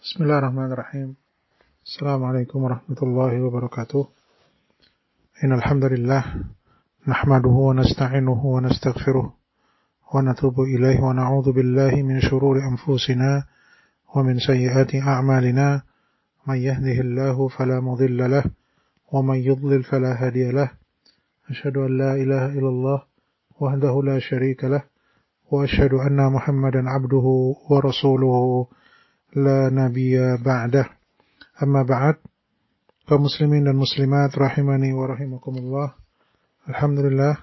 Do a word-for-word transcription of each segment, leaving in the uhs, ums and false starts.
Bismillahirrahmanirrahim. Assalamualaikum warahmatullahi wabarakatuh. Innal hamdalillah nahmaduhu wa nasta'inuhu wa nastaghfiruh wa natubu ilaihi wa na'udzu billahi min shururi anfusina wa min sayyiati a'malina. May yahdihillahu fala mudilla lahu wa may yudlil fala hadiya lahu. Asyhadu an la ilaha illallah wahdahu la syarika lahu wa asyhadu anna Muhammadan 'abduhu wa rasuluhu la nabiyya ba'dah. Amma ba'd. Kaum muslimin dan muslimat rahimani wa rahimakumullah. Alhamdulillah,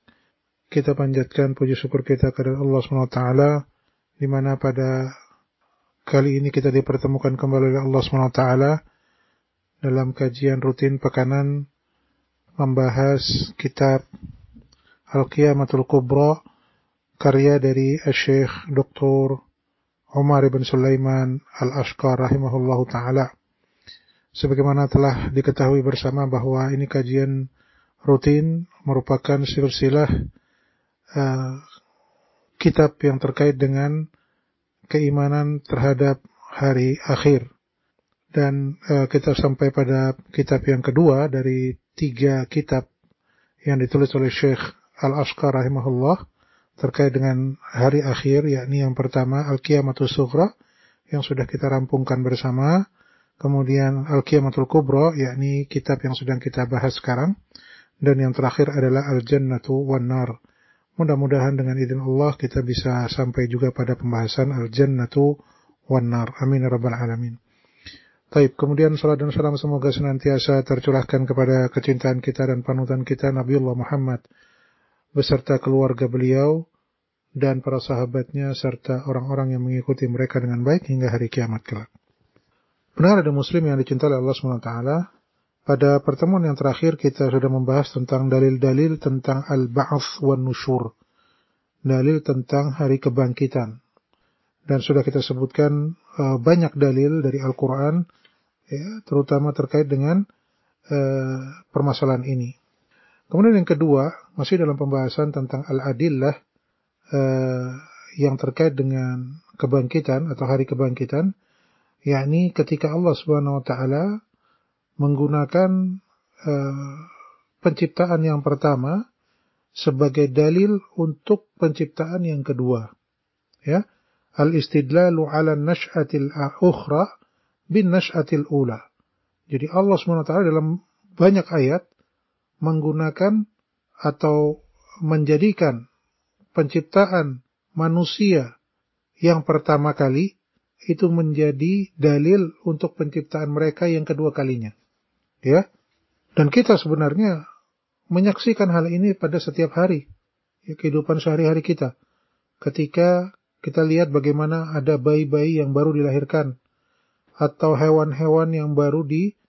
kita panjatkan puji syukur kita kepada Allah subhanahu wa taala, di mana pada kali ini kita dipertemukan kembali oleh Allah subhanahu wa taala dalam kajian rutin pekanan membahas kitab Al-Qiyamatul Kubra karya dari Syekh Doktor Umar ibn Sulaiman Al-Ashqar rahimahullahu ta'ala. Sebagaimana telah diketahui bersama bahwa ini kajian rutin merupakan silsilah uh, kitab yang terkait dengan keimanan terhadap hari akhir. Dan uh, kita sampai pada kitab yang kedua dari tiga kitab yang ditulis oleh Syekh Al-Ashqar rahimahullah terkait dengan hari akhir, yakni yang pertama Al-Qiyamatus Sughra yang sudah kita rampungkan bersama, kemudian Al-Qiyamatul Kubra yakni kitab yang sedang kita bahas sekarang, dan yang terakhir adalah Al-Jannatu wan Nar. Mudah-mudahan dengan izin Allah kita bisa sampai juga pada pembahasan Al-Jannatu wan Nar. Amin ya rabbal alamin. Baik, kemudian salat dan salam semoga senantiasa tercurahkan kepada kecintaan kita dan panutan kita Nabiullah Muhammad beserta keluarga beliau dan para sahabatnya serta orang-orang yang mengikuti mereka dengan baik hingga hari kiamat kelak. Benar ada muslim yang dicintai oleh Allah subhanahu wa taala. Pada pertemuan yang terakhir kita sudah membahas tentang dalil-dalil tentang al-ba'ats wan nusyur. Dalil tentang hari kebangkitan. Dan sudah kita sebutkan uh, banyak dalil dari Al-Qur'an, ya, terutama terkait dengan uh, permasalahan ini. Kemudian yang kedua, masih dalam pembahasan tentang al-adillah eh, yang terkait dengan kebangkitan atau hari kebangkitan, yakni ketika Allah Subhanahu wa taala menggunakan eh, penciptaan yang pertama sebagai dalil untuk penciptaan yang kedua. Ya, al-istidlalu 'ala an-nash'atil ukhra bin nash'atil ula. Jadi Allah Subhanahu wa taala dalam banyak ayat menggunakan atau menjadikan penciptaan manusia yang pertama kali itu menjadi dalil untuk penciptaan mereka yang kedua kalinya. Ya. Dan kita sebenarnya menyaksikan hal ini pada setiap hari, ya, kehidupan sehari-hari kita. Ketika kita lihat bagaimana ada bayi-bayi yang baru dilahirkan atau hewan-hewan yang baru di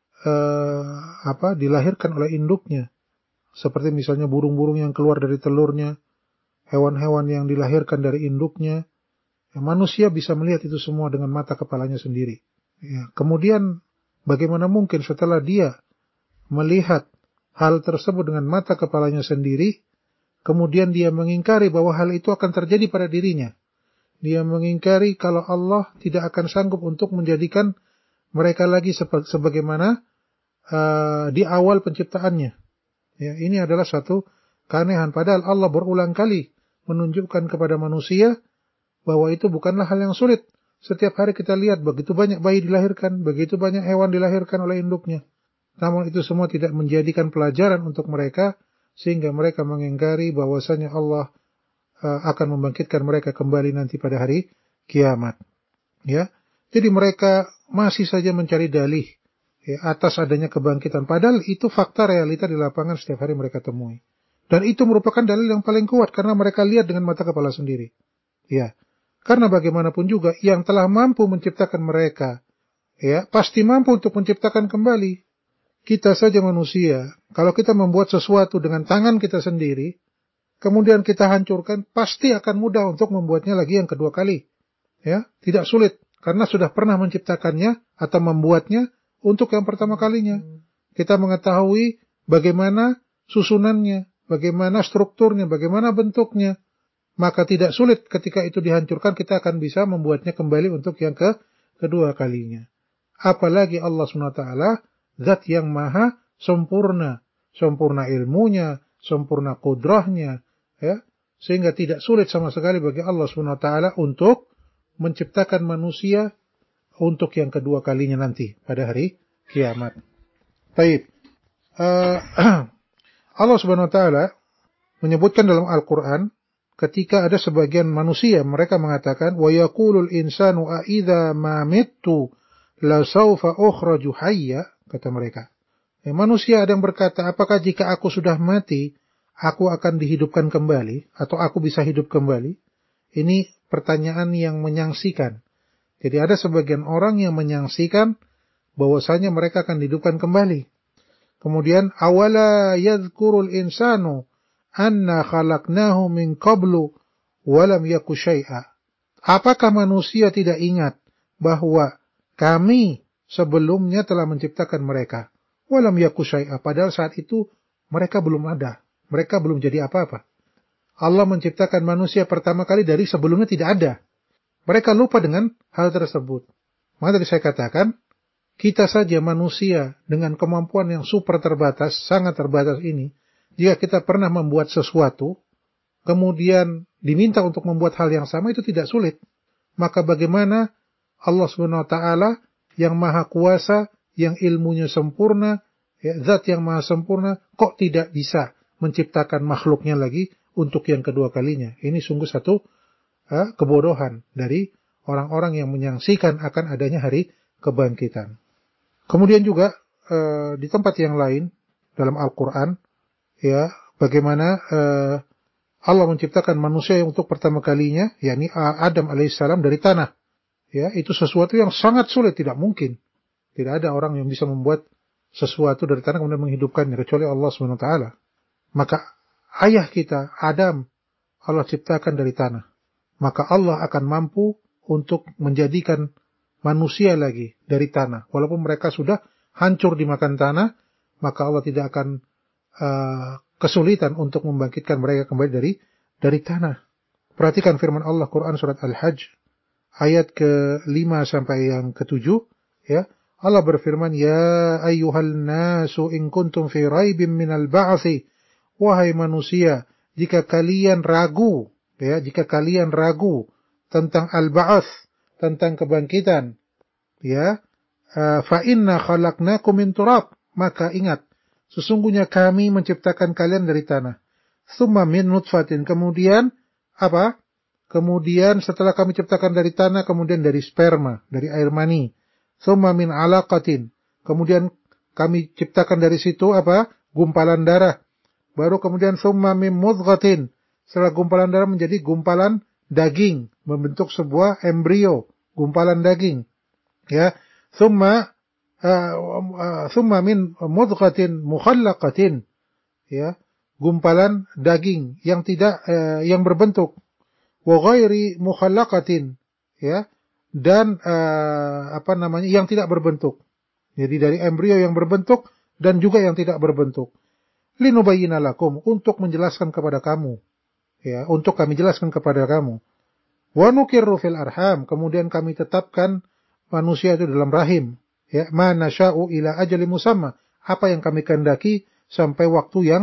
Uh, apa dilahirkan oleh induknya, seperti misalnya burung-burung yang keluar dari telurnya, hewan-hewan yang dilahirkan dari induknya, ya, manusia bisa melihat itu semua dengan mata kepalanya sendiri. Ya, kemudian bagaimana mungkin setelah dia melihat hal tersebut dengan mata kepalanya sendiri, kemudian dia mengingkari bahwa hal itu akan terjadi pada dirinya. Dia mengingkari kalau Allah tidak akan sanggup untuk menjadikan mereka lagi sebagaimana Uh, di awal penciptaannya. Ya, ini adalah satu keanehan. Padahal Allah berulang kali menunjukkan kepada manusia bahwa itu bukanlah hal yang sulit. Setiap hari kita lihat begitu banyak bayi dilahirkan, begitu banyak hewan dilahirkan oleh induknya. Namun itu semua tidak menjadikan pelajaran untuk mereka, sehingga mereka mengingkari bahwasanya Allah uh, akan membangkitkan mereka kembali nanti pada hari kiamat. Ya, jadi mereka masih saja mencari dalih, ya, atas adanya kebangkitan. Padahal itu fakta realita di lapangan setiap hari mereka temui. Dan itu merupakan dalil yang paling kuat karena mereka lihat dengan mata kepala sendiri. Ya, karena bagaimanapun juga yang telah mampu menciptakan mereka, ya, pasti mampu untuk menciptakan kembali. Kita saja manusia, kalau kita membuat sesuatu dengan tangan kita sendiri, kemudian kita hancurkan, pasti akan mudah untuk membuatnya lagi yang kedua kali. Ya, tidak sulit karena sudah pernah menciptakannya atau membuatnya untuk yang pertama kalinya. Kita mengetahui bagaimana susunannya, bagaimana strukturnya, bagaimana bentuknya. Maka tidak sulit ketika itu dihancurkan, kita akan bisa membuatnya kembali untuk yang ke kedua kalinya. Apalagi Allah subhanahu wa taala zat yang maha sempurna, sempurna ilmunya, sempurna kudrahnya, ya, sehingga tidak sulit sama sekali bagi Allah subhanahu wa taala untuk menciptakan manusia untuk yang kedua kalinya nanti pada hari kiamat. Baik. Uh, Allah subhanahu wa taala menyebutkan dalam Al-Qur'an ketika ada sebagian manusia mereka mengatakan wa yaqulul insanu a idza ma mittu la saufa ukhraju hayya, kata mereka. Ya, manusia ada yang berkata, apakah jika aku sudah mati aku akan dihidupkan kembali atau aku bisa hidup kembali? Ini pertanyaan yang menyangsikan. Jadi ada sebagian orang yang menyangsikan bahwasanya mereka akan dihidupkan kembali. Kemudian awala yadhkurul insanu anna khalaqnahu min qablu walam yaku syai'a. Apakah manusia tidak ingat bahwa kami sebelumnya telah menciptakan mereka? Walam yaku syai'a. Padahal saat itu mereka belum ada. Mereka belum jadi apa-apa. Allah menciptakan manusia pertama kali dari sebelumnya tidak ada. Mereka lupa dengan hal tersebut. Maka tadi saya katakan, kita saja manusia dengan kemampuan yang super terbatas, sangat terbatas ini, jika kita pernah membuat sesuatu, kemudian diminta untuk membuat hal yang sama, itu tidak sulit. Maka bagaimana Allah subhanahu wa taala yang maha kuasa, yang ilmunya sempurna, ya, zat yang maha sempurna, kok tidak bisa menciptakan makhluknya lagi untuk yang kedua kalinya? Ini sungguh satu eh, kebodohan dari orang-orang yang menyaksikan akan adanya hari kebangkitan. Kemudian juga uh, di tempat yang lain dalam Al-Quran, ya, bagaimana uh, Allah menciptakan manusia yang untuk pertama kalinya, yakni Adam alaihissalam dari tanah. Ya, itu sesuatu yang sangat sulit, tidak mungkin. Tidak ada orang yang bisa membuat sesuatu dari tanah kemudian menghidupkannya kecuali Allah subhanahu wa taala. Maka ayah kita Adam Allah ciptakan dari tanah. Maka Allah akan mampu untuk menjadikan manusia lagi dari tanah. Walaupun mereka sudah hancur dimakan tanah, maka Allah tidak akan uh, kesulitan untuk membangkitkan mereka kembali dari dari tanah. Perhatikan firman Allah Quran surat Al-Hajj ayat ke lima sampai yang ke tujuh, ya. Allah berfirman, ya ayyuhal nasu in kuntum fi raibin minal ba'thi, wahai manusia, jika kalian ragu, ya, jika kalian ragu tentang al-ba'ats, tentang kebangkitan, ya, fa inna khalaqnakum min turab, maka ingat, sesungguhnya kami menciptakan kalian dari tanah. Tsumma min nutfatin, kemudian apa? Kemudian setelah kami ciptakan dari tanah, kemudian dari sperma, dari air mani. Tsumma min alaqatin, kemudian kami ciptakan dari situ apa? Gumpalan darah. Baru kemudian tsumma min mudghatin, setelah gumpalan darah menjadi gumpalan daging, membentuk sebuah embrio, gumpalan daging. Ya, thumma uh, uh, thumma min mudghatin mukhallaqatin, ya, gumpalan daging yang tidak uh, yang berbentuk, wa ghairi mukhallaqatin, ya, dan uh, apa namanya yang tidak berbentuk. Jadi dari embrio yang berbentuk dan juga yang tidak berbentuk. Linubayyina lakum, untuk menjelaskan kepada kamu, ya, untuk kami jelaskan kepada kamu. Wa nukirru fil arham, kemudian kami tetapkan manusia itu dalam rahim, ya, ma nasya'u ila ajali musamma, apa yang kami kehendaki sampai waktu yang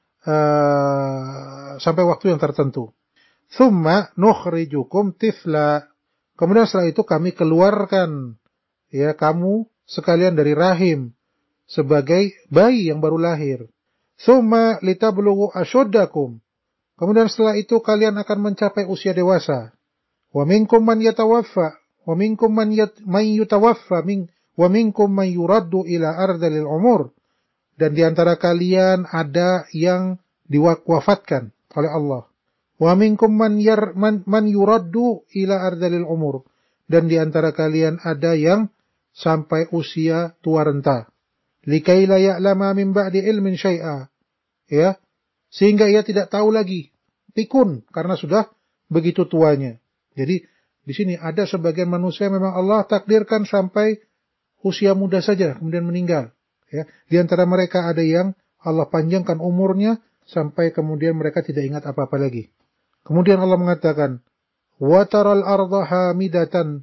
uh, sampai waktu yang tertentu. Tsumma nukhrijukum tifla, kemudian setelah itu kami keluarkan, ya, kamu sekalian dari rahim sebagai bayi yang baru lahir. Tsumma litablughu ashuddakum, kemudian setelah itu kalian akan mencapai usia dewasa. Wa minkum man yatawaffa, wa minkum man yutawaffa, min wa minkum man yuraddu ila ardhil umur, dan di antara kalian ada yang diwafatkan oleh Allah. Wa minkum man yar man, man yuraddu ila ardhil umur, dan di antara kalian ada yang sampai usia tua renta. Likai la ya'lama min ba'di ilmin syai'a, ya, sehingga ia tidak tahu lagi, pikun, karena sudah begitu tuanya. Jadi di sini ada sebagian manusia memang Allah takdirkan sampai usia muda saja kemudian meninggal, ya. Di antara mereka ada yang Allah panjangkan umurnya sampai kemudian mereka tidak ingat apa-apa lagi. Kemudian Allah mengatakan, wa taral arda hamidatan,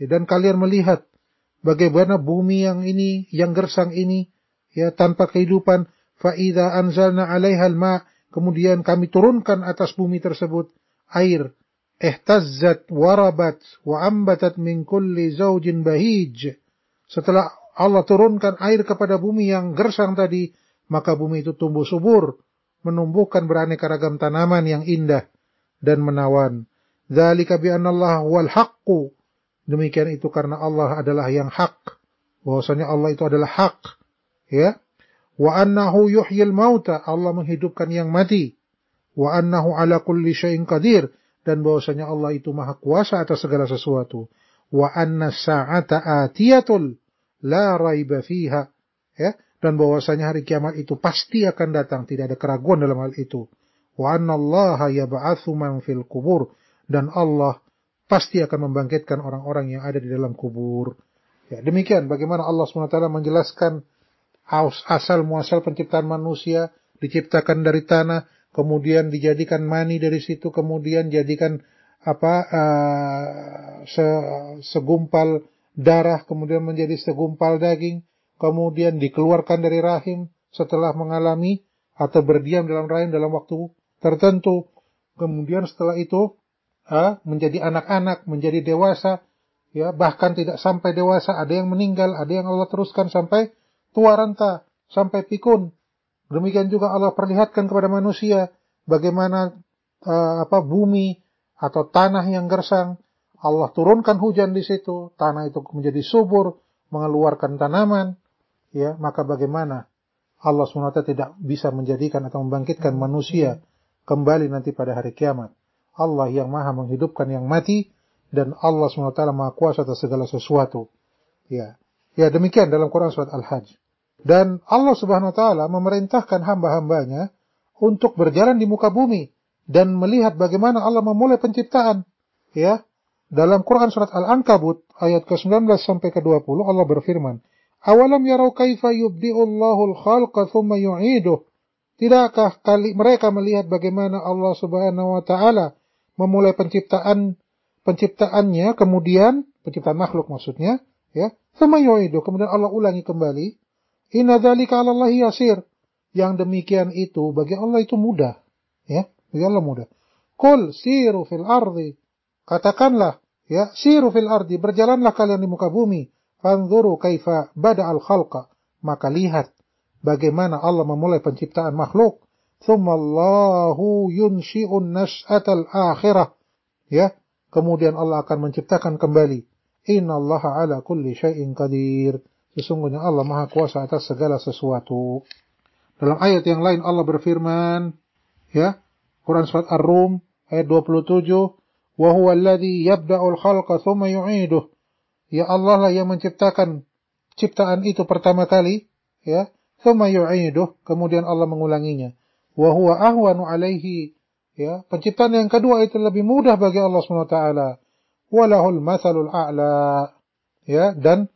Dan kalian melihat bagaimana bumi yang ini, yang gersang ini, ya tanpa kehidupan. Fa'idha anzalna 'alaiha al-ma', kemudian kami turunkan atas bumi tersebut air. Ihtazzat warabat wa ambatat min kulli zawjin bahij. Setelah Allah turunkan air kepada bumi yang gersang tadi, maka bumi itu tumbuh subur, menumbuhkan beraneka ragam tanaman yang indah dan menawan. Dzalika bi anna Allah huwal haqqu. Demikian itu karena Allah adalah yang hak. Bahwasanya Allah itu adalah hak. Ya. Wa annahu yuhyil mauta. Allah menghidupkan yang mati. Wa annahu ala kulli syai'in qadir. Dan bahwasanya Allah itu maha kuasa atas segala sesuatu. Wa anna sa'ata atiyatul la raiba fiha. Ya. Dan bahwasanya hari kiamat itu pasti akan datang. Tidak ada keraguan dalam hal itu. Wa anna allaha yab'atsu man fil qubur. Dan Allah pasti akan membangkitkan orang-orang yang ada di dalam kubur. Ya, demikian bagaimana Allah subhanahu wa taala menjelaskan asal muasal penciptaan manusia, diciptakan dari tanah, kemudian dijadikan mani dari situ, kemudian jadikan apa uh, se, segumpal darah, kemudian menjadi segumpal daging, kemudian dikeluarkan dari rahim setelah mengalami atau berdiam dalam rahim dalam waktu tertentu. Kemudian setelah itu Ha, menjadi anak-anak, menjadi dewasa, ya bahkan tidak sampai dewasa, ada yang meninggal, ada yang Allah teruskan sampai tua renta, sampai pikun. Demikian juga Allah perlihatkan kepada manusia bagaimana uh, apa bumi atau tanah yang gersang, Allah turunkan hujan di situ, tanah itu menjadi subur, mengeluarkan tanaman, ya maka bagaimana Allah subhanahu wa taala tidak bisa menjadikan atau membangkitkan manusia kembali nanti pada hari kiamat. Allah yang maha menghidupkan yang mati, dan Allah subhanahu wa taala maha kuasa atas segala sesuatu. Ya, ya demikian dalam Quran surat Al-Hajj. Dan Allah subhanahu wa taala memerintahkan hamba-hambanya untuk berjalan di muka bumi dan melihat bagaimana Allah memulai penciptaan. Ya, dalam Quran surat Al-Ankabut ayat ke sembilan belas sampai ke dua puluh Allah berfirman, "Awalam yarau kaifa yubdi'ullahul khalqa tsumma yu'iduh." Tidakkah kali mereka melihat bagaimana Allah subhanahu wa taala memulai penciptaan penciptaannya, kemudian penciptaan makhluk maksudnya, ya. Tsumma yu'idu, kemudian Allah ulangi kembali. Inna dzalika 'ala Allahi yasir. Yang demikian itu bagi Allah itu mudah, ya. Bagi Allah mudah. Qul siru fil ardi. Katakanlah, ya, siru fil ardi, berjalanlah kalian di muka bumi. Fanzuru kaifa bada'al khalqa. Maka lihat bagaimana Allah memulai penciptaan makhluk. Tsummallahu yunshi'un nas'atal akhirah. Ya, kemudian Allah akan menciptakan kembali. Innallaha ala kulli syai'in qadir. Sesungguhnya Allah maha kuasa atas segala sesuatu. Dalam ayat yang lain Allah berfirman, ya, Quran surat Ar-Rum ayat dua puluh tujuh, wa huwa alladhi yabda'ul khalqa tsumma yu'iduh. Ya Allah lah yang menciptakan ciptaan itu pertama kali, ya, tsumma yu'iduh, kemudian Allah mengulanginya. Wa huwa ahwanu alaihi, ya, penciptaan yang kedua itu lebih mudah bagi Allah subhanahu wa taala. Walahul matsalul a'la, ya, dan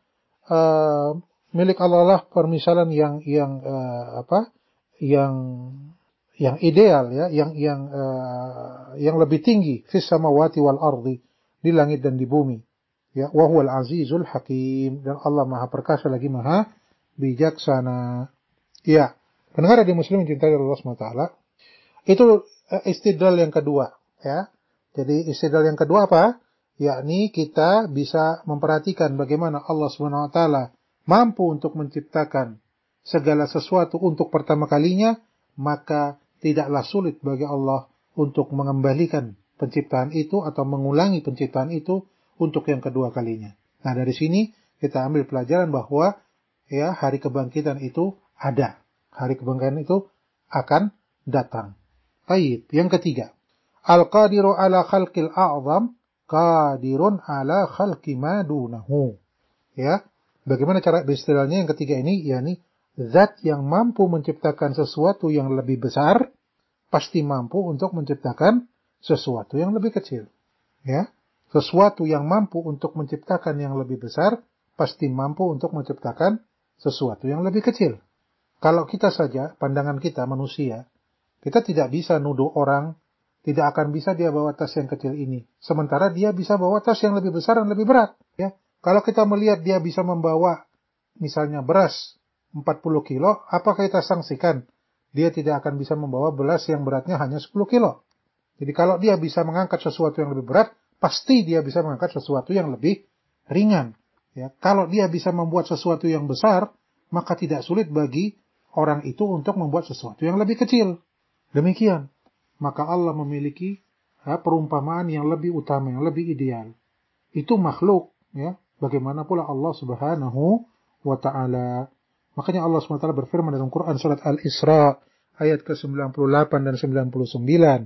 uh, milik Allah lah permisalan yang yang uh, apa? yang yang ideal, ya, yang yang uh, yang lebih tinggi, fis samawati wal ardi, di langit dan di bumi. Ya, wa huwal azizul hakim, dan Allah maha perkasa lagi maha bijaksana. Ya, pendengar di muslim yang cintai Allah subhanahu wa taala, itu istidlal yang kedua, ya. Jadi istidlal yang kedua apa? Yakni kita bisa memperhatikan bagaimana Allah subhanahu wa taala mampu untuk menciptakan segala sesuatu untuk pertama kalinya, maka tidaklah sulit bagi Allah untuk mengembalikan penciptaan itu atau mengulangi penciptaan itu untuk yang kedua kalinya. Nah, dari sini kita ambil pelajaran bahwa ya hari kebangkitan itu ada. Hari kebangkitan itu akan datang. Baik, yang ketiga. Al-qadiru ala khalqil a'zam qadirun ala khalqi ma dunahu. Ya, bagaimana cara beristilahnya yang ketiga ini? Yakni zat yang mampu menciptakan sesuatu yang lebih besar pasti mampu untuk menciptakan sesuatu yang lebih kecil. Ya, sesuatu yang mampu untuk menciptakan yang lebih besar pasti mampu untuk menciptakan sesuatu yang lebih kecil. Kalau kita saja, pandangan kita manusia, kita tidak bisa nuduh orang, Tidak akan bisa dia bawa tas yang kecil ini. Sementara dia bisa bawa tas yang lebih besar dan lebih berat. Ya. Kalau kita melihat dia bisa membawa misalnya beras empat puluh kilo, apakah kita sanksikan? Dia tidak akan bisa membawa beras yang beratnya hanya sepuluh kilo. Jadi kalau dia bisa mengangkat sesuatu yang lebih berat, pasti dia bisa mengangkat sesuatu yang lebih ringan. Ya. Kalau dia bisa membuat sesuatu yang besar, maka tidak sulit bagi orang itu untuk membuat sesuatu yang lebih kecil. Demikian. Maka Allah memiliki ya, perumpamaan yang lebih utama, yang lebih ideal. Itu makhluk. Ya. Bagaimana pula Allah subhanahu wa ta'ala. Makanya Allah subhanahu wa ta'ala berfirman dalam Quran surat Al-Isra ayat ke sembilan puluh delapan dan sembilan puluh sembilan.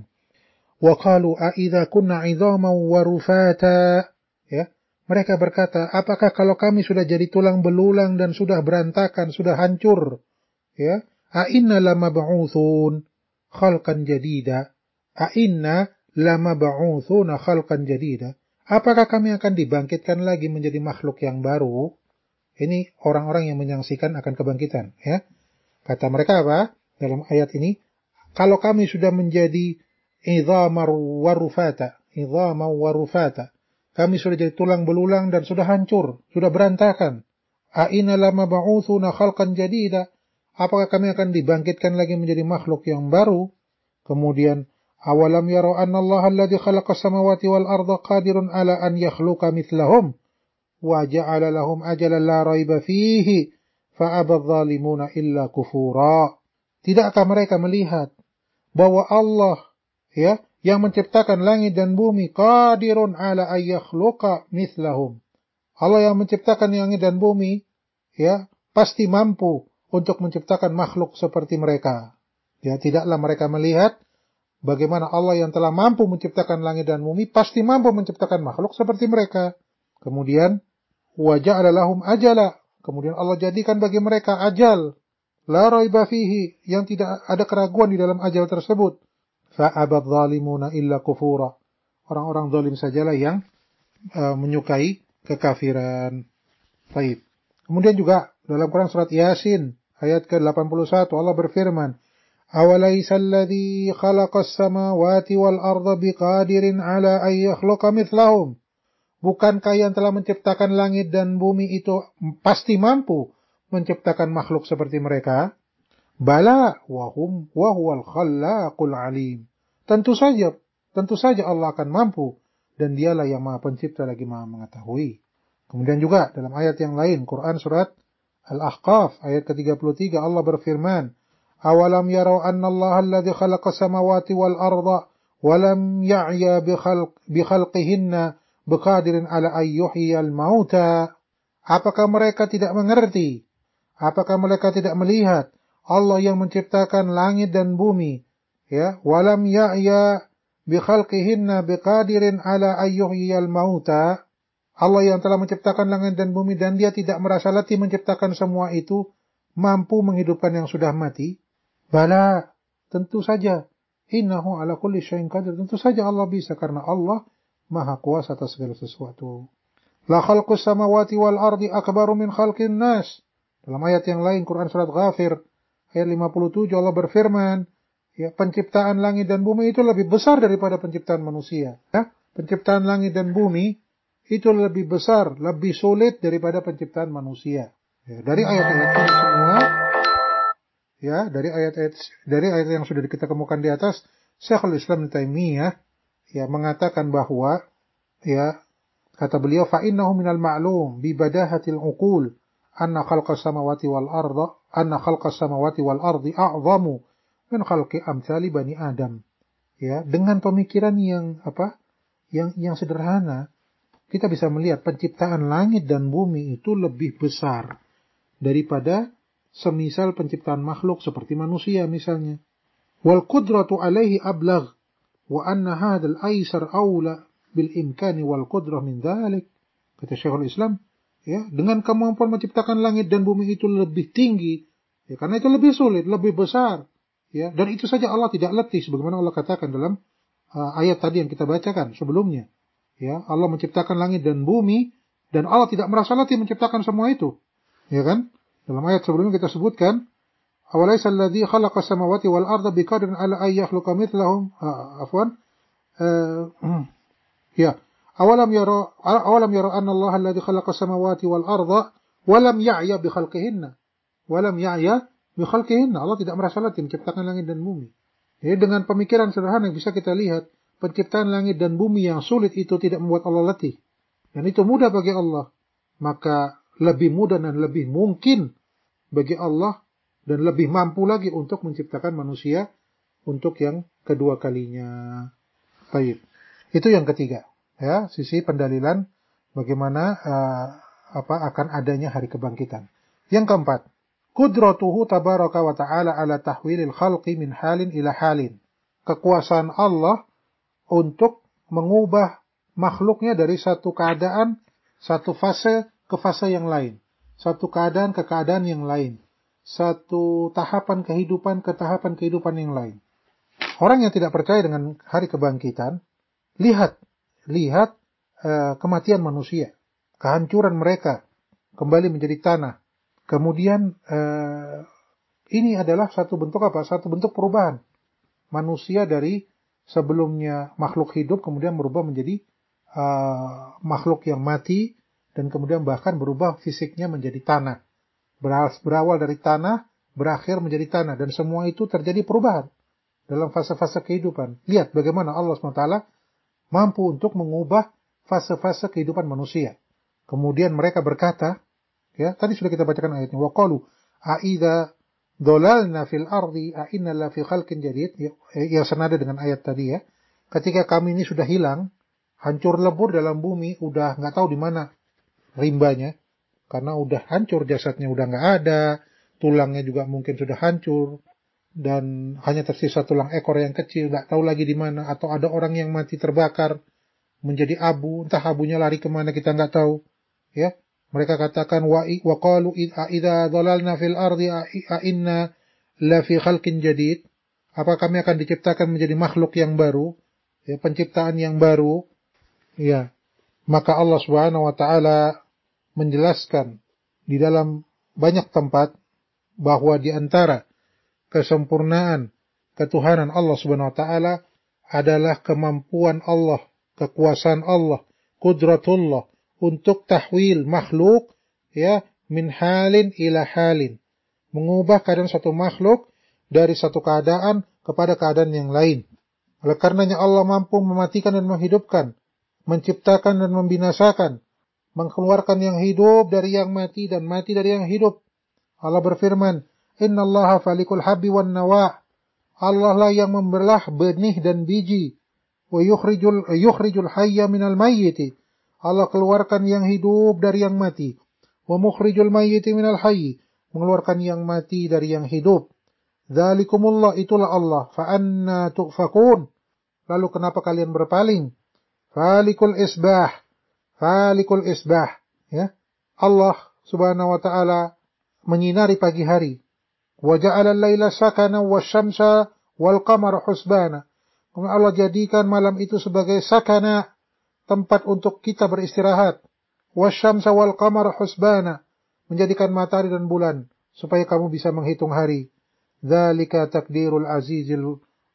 Wa qalu a idza kunna 'idhaman wa rufata. Ya. Mereka berkata, apakah kalau kami sudah jadi tulang belulang dan sudah berantakan, sudah hancur? Ya. A inna lamab'utsun khalqan jadida. A inna lamab'utsuna khalqan jadida. Apakah kami akan dibangkitkan lagi menjadi makhluk yang baru? Ini orang-orang yang menyaksikan akan kebangkitan. Ya. Kata mereka apa? Dalam ayat ini, kalau kami sudah menjadi idhamar warufata, idhamar warufata, kami sudah jadi tulang belulang dan sudah hancur, sudah berantakan. A inna lamab'utsuna khalqan jadida. Apakah kami akan dibangkitkan lagi menjadi makhluk yang baru? Kemudian, awalam yaro anna Allah alladhi khalaqa samawati wal arda qadirun ala an yakhluqa mithlahum wa ja'ala lahum ajalan la raiba fihi fa'abadh zalimuna illa kufura. Tidakkah mereka melihat bahwa Allah ya yang menciptakan langit dan bumi qadirun ala an yakhluqa mithlahum. Allah yang menciptakan langit dan bumi ya pasti mampu untuk menciptakan makhluk seperti mereka. Ya, tidaklah mereka melihat bagaimana Allah yang telah mampu menciptakan langit dan bumi pasti mampu menciptakan makhluk seperti mereka. Kemudian wa ja'ala lahum ajala. Kemudian Allah jadikan bagi mereka ajal la raiba fihi, yang tidak ada keraguan di dalam ajal tersebut. Fa abadh zalimuna illa kufura. Orang-orang zalim sajalah yang uh, menyukai kekafiran. Baik. Kemudian juga dalam Quran surat Yasin ayat ke delapan puluh satu Allah berfirman, "Awalaisa alladhi khalaqas samawati wal arda biqadirin ala an yakhluqa mithlahum?" Bukankah yang telah menciptakan langit dan bumi itu pasti mampu menciptakan makhluk seperti mereka? Bala wahum wa huwal khallaqul alim. Tentu saja, tentu saja Allah akan mampu dan dialah yang Maha Pencipta lagi Maha Mengetahui. Kemudian juga dalam ayat yang lain, Quran surat Al-Ahqaf ayat ke tiga puluh tiga Allah berfirman, "Awalam yarau anna Allah alladhi khalaqa samawati wal arda wa lam ya'ya bi khalq bi khalqihinna biqadirin ala ay yuhyiyal mauta." Apakah mereka tidak mengerti? Apakah mereka tidak melihat Allah yang menciptakan langit dan bumi, ya, walam ya'ya bi khalqihinna biqadirin ala ay yuhyiyal mauta? Allah yang telah menciptakan langit dan bumi dan dia tidak merasa letih menciptakan semua itu, mampu menghidupkan yang sudah mati? Bala, tentu saja. Innahu ala kulli syai'in qadir. Tentu saja Allah bisa karena Allah Maha kuasa atas segala sesuatu. La khalqus samawati wal ardi akbaru min khalqin nas. Dalam ayat yang lain Quran surat Ghafir ayat lima puluh tujuh Allah berfirman, ya, penciptaan langit dan bumi itu lebih besar daripada penciptaan manusia. Ya, penciptaan langit dan bumi itu lebih besar, lebih sulit daripada penciptaan manusia. Ya, dari ayat-ayat ini semua, ya, dari ayat-ayat dari ayat yang sudah kita kemukakan di atas, Syekhul Islam Ibnu Taimiyah ya mengatakan bahwa ya kata beliau fa innahu minal ma'lum bi badahatil uqul anna khalqas samawati wal arda anna khalqas samawati wal ardi a'zamu min khalqi amsali bani Adam. Ya, dengan pemikiran yang apa? Yang yang sederhana, kita bisa melihat penciptaan langit dan bumi itu lebih besar daripada semisal penciptaan makhluk seperti manusia misalnya. Wal qudratu alaihi ablagh wa anna hadzal aisar aula bil imkani wal qudrah min dzalik. Kata Syekhul Islam, ya, dengan kemampuan menciptakan langit dan bumi itu lebih tinggi, ya, karena itu lebih sulit, lebih besar, ya, dan itu saja Allah tidak letih sebagaimana Allah katakan dalam uh, ayat tadi yang kita bacakan sebelumnya. Ya, Allah menciptakan langit dan bumi dan Allah tidak merasa letih menciptakan semua itu. Ya kan? Dalam ayat sebelumnya kita sebutkan, "Awalaysa alladzi khalaqas samawati wal arda biqadirin ala ay yakhluqa mithlahum?" Ah, afwan. uh, ya, awalam yara awalam yara anna Allah alladhi khalaqa samawati wal arda wa lam ya'ya bi khalqihinna. Wa lam ya'ya bi khalqihinna. Allah tidak merasa letih menciptakan langit dan bumi. Jadi dengan pemikiran sederhana yang bisa kita lihat, penciptaan langit dan bumi yang sulit itu tidak membuat Allah letih. Dan itu mudah bagi Allah. Maka lebih mudah dan lebih mungkin bagi Allah dan lebih mampu lagi untuk menciptakan manusia untuk yang kedua kalinya. Baik. Itu yang ketiga, ya, sisi pendalilan bagaimana uh, apa akan adanya hari kebangkitan. Yang keempat, qudratuhu tabaraka wa ta'ala ala tahwilil khalqi min halin ila halin. Kekuasaan Allah untuk mengubah makhluknya dari satu keadaan, satu fase ke fase yang lain. Satu keadaan ke keadaan yang lain. Satu tahapan kehidupan ke tahapan kehidupan yang lain. Orang yang tidak percaya dengan hari kebangkitan, lihat, lihat uh, kematian manusia, kehancuran mereka, kembali menjadi tanah. Kemudian uh, ini adalah satu bentuk apa? Satu bentuk perubahan. Manusia dari sebelumnya makhluk hidup kemudian berubah menjadi uh, makhluk yang mati dan kemudian bahkan berubah fisiknya menjadi tanah. Berawal dari tanah, berakhir menjadi tanah dan semua itu terjadi perubahan dalam fase-fase kehidupan. Lihat bagaimana Allah subhanahu wa taala mampu untuk mengubah fase-fase kehidupan manusia. Kemudian mereka berkata, ya, tadi sudah kita bacakan ayatnya, wa qalu a'idza dhalalna fil ardi a inna la fi khalqin jadid, ya, ya senada dengan ayat tadi ya. Ketika kami ini sudah hilang, hancur lebur dalam bumi, udah enggak tahu di mana rimbanya karena udah hancur, jasadnya udah enggak ada, tulangnya juga mungkin sudah hancur. Dan hanya tersisa tulang ekor yang kecil, nggak tahu lagi di mana, atau ada orang yang mati terbakar menjadi abu, entah abunya lari kemana kita nggak tahu, ya. Mereka katakan wa wa qalu idza dhalalna fil ardi a inna la fi khalqin jadid. Apa kami akan diciptakan menjadi makhluk yang baru, ya, penciptaan yang baru, ya. Maka Allah Subhanahu wa taala menjelaskan di dalam banyak tempat bahwa di antara kesempurnaan ketuhanan Allah Subhanahu wa taala adalah kemampuan Allah, kekuasaan Allah, qudratullah untuk tahwil makhluk, ya, min halin ila halin, mengubah keadaan satu makhluk dari satu keadaan kepada keadaan yang lain. Oleh karenanya Allah mampu mematikan dan menghidupkan, menciptakan dan membinasakan, mengeluarkan yang hidup dari yang mati dan mati dari yang hidup. Allah berfirman, innallaha falikul habbi wan nawa. Allah lah yang membelah benih dan biji. Wa yukhrijul yukhrijul hayya minal mayyiti. Allah keluarkan yang hidup dari yang mati. Wa mukhrijul mayyiti minal hayyi. Mengeluarkan yang mati dari yang hidup. Dzalikumullah, itulah Allah. Fa anna tu'fakun. Lalu kenapa kalian berpaling? Falikul isbah. Falikul isbah, ya. Allah Subhanahu wa taala menyinari pagi hari. Wa ja'ala al-laila sakana wasyamsa wal qamara husbana. Allah jadikan malam itu sebagai sakana, tempat untuk kita beristirahat. Wasyamsa wal qamara husbana, menjadikan matahari dan bulan supaya kamu bisa menghitung hari. Dzalika takdirul azizil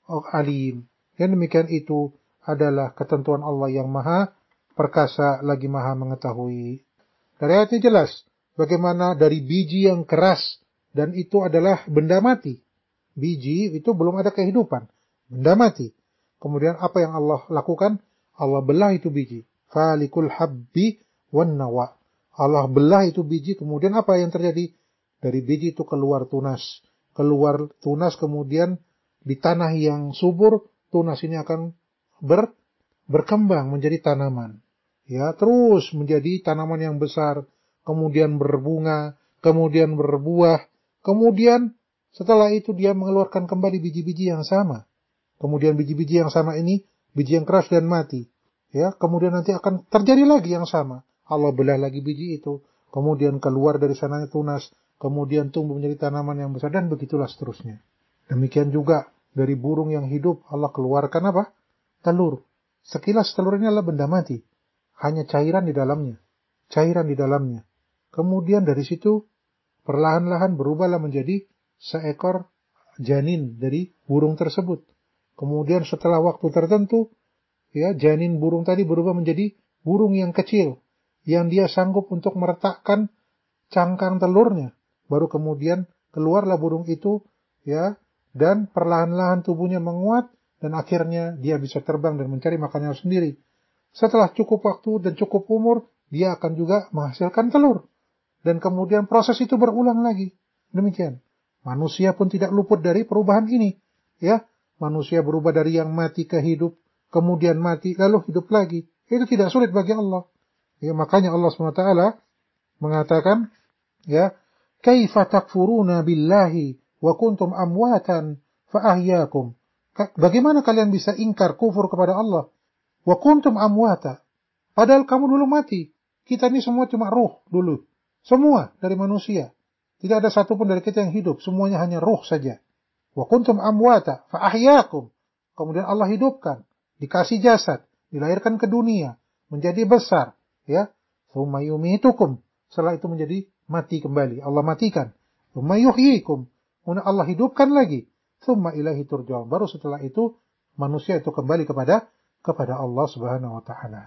alim. Yang demikian itu adalah ketentuan Allah yang maha perkasa lagi maha mengetahui. Dari ayatnya jelas bagaimana dari biji yang keras, dan itu adalah benda mati. Biji itu belum ada kehidupan, benda mati. Kemudian apa yang Allah lakukan? Allah belah itu biji. Falikul habbi wan nawa. Allah belah itu biji, kemudian apa yang terjadi? Dari biji itu keluar tunas. Keluar tunas, kemudian di tanah yang subur, tunas ini akan ber, berkembang menjadi tanaman. Ya, terus menjadi tanaman yang besar, kemudian berbunga, kemudian berbuah. Kemudian setelah itu dia mengeluarkan kembali biji-biji yang sama. Kemudian biji-biji yang sama ini, biji yang keras dan mati. Ya, kemudian nanti akan terjadi lagi yang sama. Allah belah lagi biji itu. Kemudian keluar dari sananya tunas. Kemudian tumbuh menjadi tanaman yang besar. Dan begitulah seterusnya. Demikian juga dari burung yang hidup. Allah keluarkan apa? Telur. Sekilas telur ini adalah benda mati. Hanya cairan di dalamnya. Cairan di dalamnya. Kemudian dari situ perlahan-lahan berubahlah menjadi seekor janin dari burung tersebut. Kemudian setelah waktu tertentu, ya, janin burung tadi berubah menjadi burung yang kecil, yang dia sanggup untuk meretakkan cangkang telurnya. Baru kemudian keluarlah burung itu, ya, dan perlahan-lahan tubuhnya menguat, dan akhirnya dia bisa terbang dan mencari makanannya sendiri. Setelah cukup waktu dan cukup umur, dia akan juga menghasilkan telur. Dan kemudian proses itu berulang lagi. Demikian. Manusia pun tidak luput dari perubahan ini. Ya, manusia berubah dari yang mati ke hidup, kemudian mati, lalu hidup lagi. Itu tidak sulit bagi Allah. Ya, makanya Allah subhanahu wa taala mengatakan, ya, kaifa takfuruna billahi wa kuntum amwatan fa ahyaakum. Bagaimana kalian bisa ingkar kufur kepada Allah? Wa kuntum amwata. Padahal kamu dulu mati. Kita ini semua cuma ruh dulu. Semua dari manusia. Tidak ada satupun dari kita yang hidup. Semuanya hanya ruh saja. Wa kuntum amwata fa ahyaakum. Kemudian Allah hidupkan, dikasih jasad, dilahirkan ke dunia, menjadi besar, ya. Tsumma yumitukum. Setelah itu menjadi mati kembali. Allah matikan. Tsumma yuhyikum. Kemudian Allah hidupkan lagi. Tsumma ilaihi turja'un. Baru setelah itu manusia itu kembali kepada kepada Allah Subhanahu wa taala.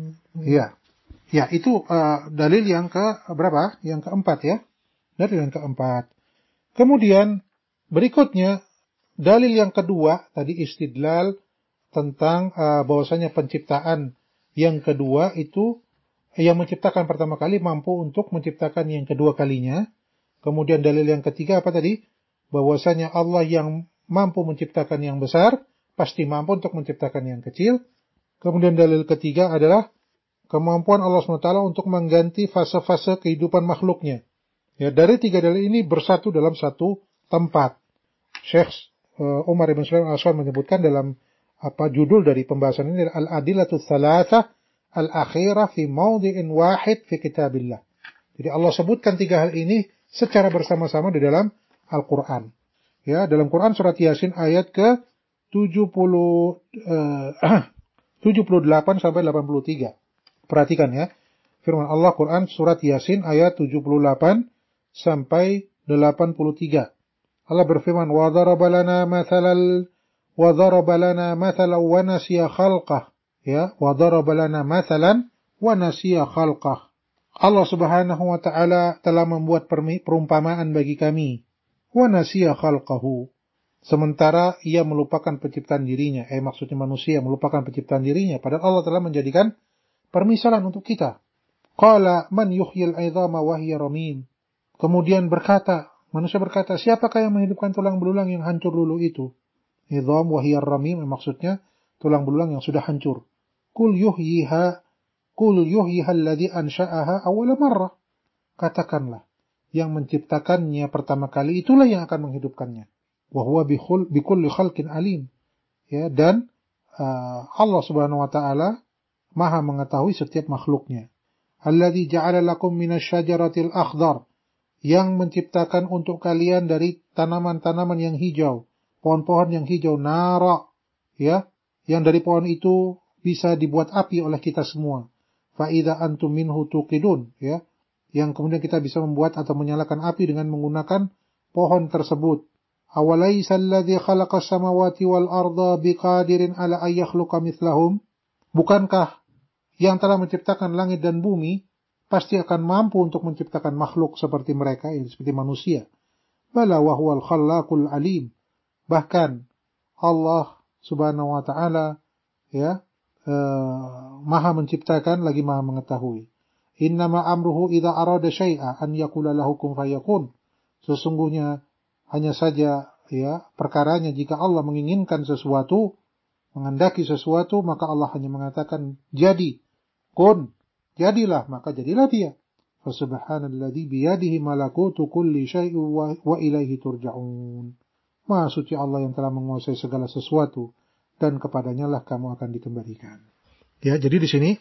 Iya. Ya, itu uh, dalil yang ke berapa? Yang keempat ya. Dalil yang keempat. Kemudian berikutnya dalil yang kedua tadi istidlal tentang uh, bahwasanya penciptaan yang kedua itu yang menciptakan pertama kali mampu untuk menciptakan yang kedua kalinya. Kemudian dalil yang ketiga apa tadi? Bahwasanya Allah yang mampu menciptakan yang besar pasti mampu untuk menciptakan yang kecil. Kemudian dalil ketiga adalah kemampuan Allah subhanahu wa taala untuk mengganti fase-fase kehidupan makhluknya. Ya, dari tiga dalil ini bersatu dalam satu tempat. Syekh uh, Umar ibn Sulaiman al-Aswan menyebutkan dalam apa judul dari pembahasan ini, Al-Adillatus Tsalatsa Al-Akhirah fi Mawdi'in Wahid fi Kitabillah. Jadi Allah sebutkan tiga hal ini secara bersama-sama di dalam Al-Quran. Ya, dalam Quran surat Yasin ayat ke tujuh puluh, uh, tujuh puluh delapan sampai delapan puluh tiga. Perhatikan ya, firman Allah Quran surat Yasin ayat tujuh puluh delapan sampai delapan puluh tiga. Allah berfirman, "Wa daraba lana mathalal wa daraba lana mathalan wa nasiya khalqah." Ya, "Wa daraba lana mathalan wa nasiya khalqah." Allah Subhanahu wa taala telah membuat perumpamaan bagi kami. Wa nasiya khalqahu. Sementara ia melupakan penciptaan dirinya. Eh maksudnya manusia melupakan penciptaan dirinya, padahal Allah telah menjadikan permisalan untuk kita. Qala man yuhyil 'idhama wa hiya ramim. Kemudian berkata, manusia berkata, siapakah yang menghidupkan tulang belulang yang hancur dulu itu? Idham wa hiya ramim maksudnya tulang belulang yang sudah hancur. Qul yuhyiha qul yuhyiha alladhi ansha'aha awwala marrah. Katakanlah, yang menciptakannya pertama kali itulah yang akan menghidupkannya. Wa huwa bikulli khalqin alim. Ya, dan uh, Allah Subhanahu wa taala Maha mengetahui setiap makhluknya. Alladzi ja'ala lakum minasyajaratil akhdar, yang menciptakan untuk kalian dari tanaman-tanaman yang hijau, pohon-pohon yang hijau, nara, ya, yang dari pohon itu bisa dibuat api oleh kita semua. Fa idza antum minhu tuqidun, ya, yang kemudian kita bisa membuat atau menyalakan api dengan menggunakan pohon tersebut. Awalaysa alladzi khalaqas samawati wal arda biqadirin ala ay yakhluqa mithlahum? Bukankah yang telah menciptakan langit dan bumi pasti akan mampu untuk menciptakan makhluk seperti mereka, yang seperti manusia. Bala wa huwal khallaqul alim. Bahkan Allah Subhanahu wa taala ya uh, Maha menciptakan lagi Maha mengetahui. Innama amruhu idza arada syai'a an yaqula lahu kun fayakun. Sesungguhnya hanya saja ya perkaranya jika Allah menginginkan sesuatu, menghendaki sesuatu, maka Allah hanya mengatakan jadi. Kun, jadilah, maka jadilah dia. Fasubhanalladzi biyadihi malakutu kulli syai'in wa, wa ilaihi turja'un. Maha suci Allah yang telah menguasai segala sesuatu dan kepadanya lah kamu akan dikembalikan. Ya, jadi di sini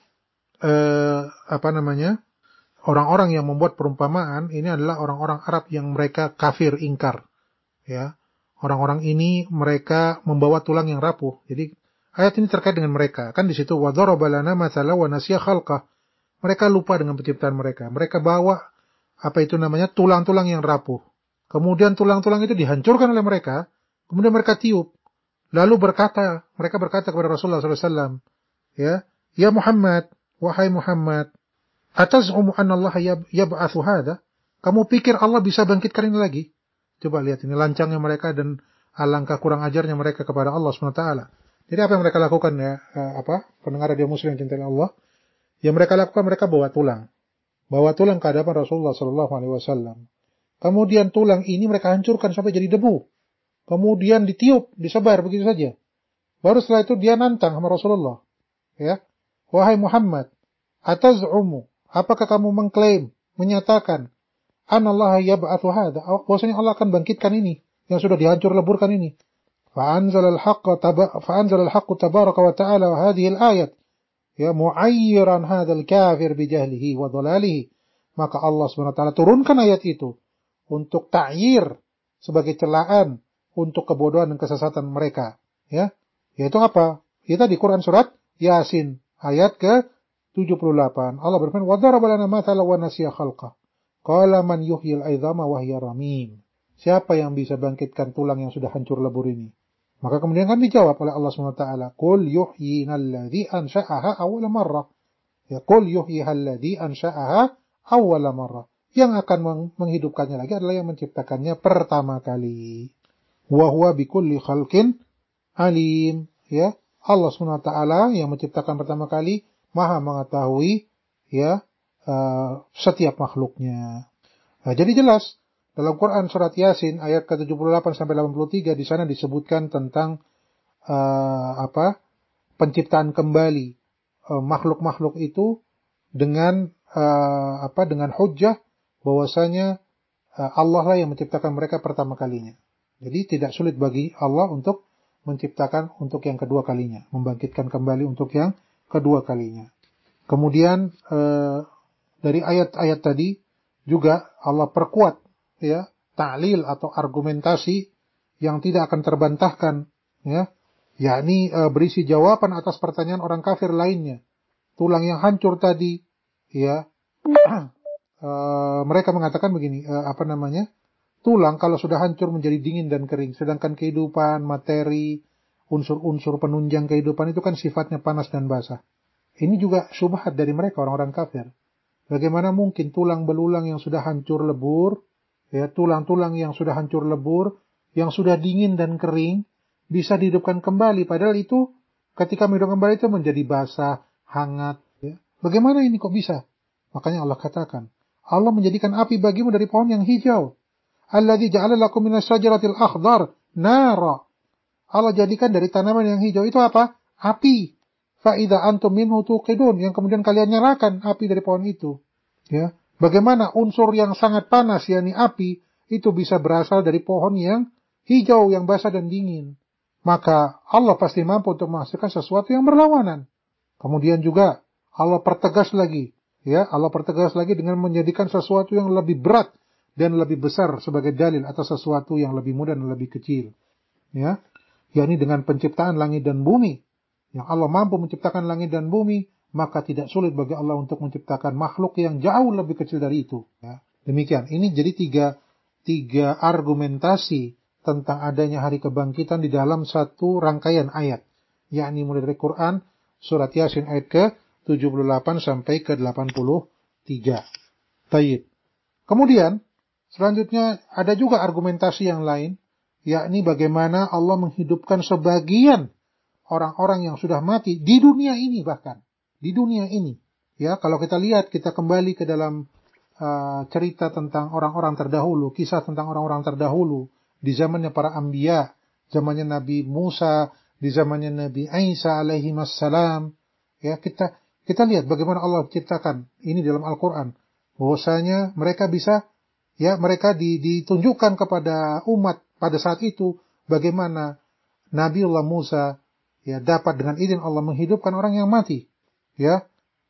eh, apa namanya? Orang-orang yang membuat perumpamaan ini adalah orang-orang Arab yang mereka kafir ingkar. Ya. Orang-orang ini mereka membawa tulang yang rapuh. Jadi ayat ini terkait dengan mereka. Kan di situ wa daraba lana mathalan wa nasiya khalqah. Mereka lupa dengan penciptaan mereka. Mereka bawa apa itu namanya tulang-tulang yang rapuh. Kemudian tulang-tulang itu dihancurkan oleh mereka. Kemudian mereka tiup. Lalu berkata, mereka berkata kepada Rasulullah sallallahu alaihi wasallam, Ya, ya Muhammad, wahai Muhammad, ataz'umu anna Allah yab- yab'atsu hadza? Kamu pikir Allah bisa bangkitkan ini lagi? Coba lihat ini lancangnya mereka dan alangkah kurang ajarnya mereka kepada Allah subhanahu wa taala. Jadi apa yang mereka lakukan ya, eh, apa? Pendengar radio muslim yang cintai Allah, yang mereka lakukan mereka bawa tulang. Bawa tulang ke hadapan Rasulullah sallallahu alaihi wasallam. Kemudian tulang ini mereka hancurkan sampai jadi debu. Kemudian ditiup, disebar begitu saja. Baru setelah itu dia nantang sama Rasulullah. Ya, wahai Muhammad, ataz'umu, apakah kamu mengklaim, menyatakan, anallaha yab'atsu hadza, bahwasanya Allah akan bangkitkan ini yang sudah dihancur leburkan ini. Fa'anzalal haqqa taba fa'anzalal haqqu tabaraka wa ta'ala hadhihi al-ayat, ya mu'ayyiran hadzal kafir bijahlihi wa dhalalihi. Maka Allah Subhanahu wa taala turunkan ayat itu untuk ta'yir, sebagai celaan untuk kebodohan dan kesesatan mereka, ya. Yaitu apa? Kita di Quran surat Yasin ayat ke tujuh puluh delapan. Allah berfirman, "Wa daraba lana mathalan wa nasiya khalqah. Qala man yuhyil 'idhama wa hiya ramim." Siapa yang bisa bangkitkan tulang yang sudah hancur lebur ini? Maka kemudian kan dijawab oleh Allah Subhanahu wa taala, "Qul yuhyina alladhi ansha'aha awwala marrah." Ya, "Qul yuhyiha alladhi ansha'aha awwala marrah." Yang akan menghidupkannya lagi adalah yang menciptakannya pertama kali. Wa huwa bikulli khalqin alim, ya. Allah Subhanahu wa taala yang menciptakan pertama kali Maha mengetahui, ya, uh, setiap makhluknya. Nah, jadi jelas dalam Quran surat Yasin ayat ke tujuh puluh delapan sampai delapan puluh tiga di sana disebutkan tentang uh, apa? Penciptaan kembali uh, makhluk-makhluk itu dengan uh, apa? Dengan hujjah bahwasanya uh, Allah lah yang menciptakan mereka pertama kalinya. Jadi tidak sulit bagi Allah untuk menciptakan untuk yang kedua kalinya, membangkitkan kembali untuk yang kedua kalinya. Kemudian eh, dari ayat-ayat tadi juga Allah perkuat, ya, ta'lil atau argumentasi yang tidak akan terbantahkan, ya, yakni eh, berisi jawaban atas pertanyaan orang kafir lainnya. Tulang yang hancur tadi, ya, eh, mereka mengatakan begini, eh, apa namanya? Tulang kalau sudah hancur menjadi dingin dan kering, sedangkan kehidupan, materi, unsur-unsur penunjang kehidupan itu kan sifatnya panas dan basah. Ini juga syubhat dari mereka, orang-orang kafir. Bagaimana mungkin tulang belulang yang sudah hancur lebur, ya, tulang-tulang yang sudah hancur lebur, yang sudah dingin dan kering, bisa dihidupkan kembali, padahal itu ketika menghidupkan kembali itu menjadi basah, hangat. Ya. Bagaimana ini kok bisa? Makanya Allah katakan, Allah menjadikan api bagimu dari pohon yang hijau. Alladzi ja'ala lakum minas syajaratil akhdar nara. Allah jadikan dari tanaman yang hijau itu apa? Api. Fa idza antum minhu tuqidun, yang kemudian kalian nyalakan api dari pohon itu. Ya. Bagaimana unsur yang sangat panas yakni api itu bisa berasal dari pohon yang hijau, yang basah dan dingin? Maka Allah pasti mampu untuk menghasilkan sesuatu yang berlawanan. Kemudian juga Allah pertegas lagi, ya, Allah pertegas lagi dengan menjadikan sesuatu yang lebih berat dan lebih besar sebagai dalil atas sesuatu yang lebih mudah dan lebih kecil, ya, yakni dengan penciptaan langit dan bumi. Yang Allah mampu menciptakan langit dan bumi, maka tidak sulit bagi Allah untuk menciptakan makhluk yang jauh lebih kecil dari itu. Ya. Demikian. Ini jadi tiga tiga argumentasi tentang adanya hari kebangkitan di dalam satu rangkaian ayat, yakni mulai dari Quran surat Yasin ayat ke tujuh puluh delapan sampai ke delapan puluh tiga. Tayyib. Kemudian selanjutnya ada juga argumentasi yang lain, yakni bagaimana Allah menghidupkan sebagian orang-orang yang sudah mati di dunia ini, bahkan di dunia ini. Ya, kalau kita lihat, kita kembali ke dalam uh, cerita tentang orang-orang terdahulu, kisah tentang orang-orang terdahulu di zamannya para anbiya, zamannya Nabi Musa, di zamannya Nabi Isa alaihi wassalam. Ya, kita kita lihat bagaimana Allah ciptakan ini dalam Al-Qur'an. Bahwasanya mereka bisa, ya, mereka ditunjukkan kepada umat pada saat itu bagaimana Nabiullah Musa, ya, dapat dengan izin Allah menghidupkan orang yang mati. Ya,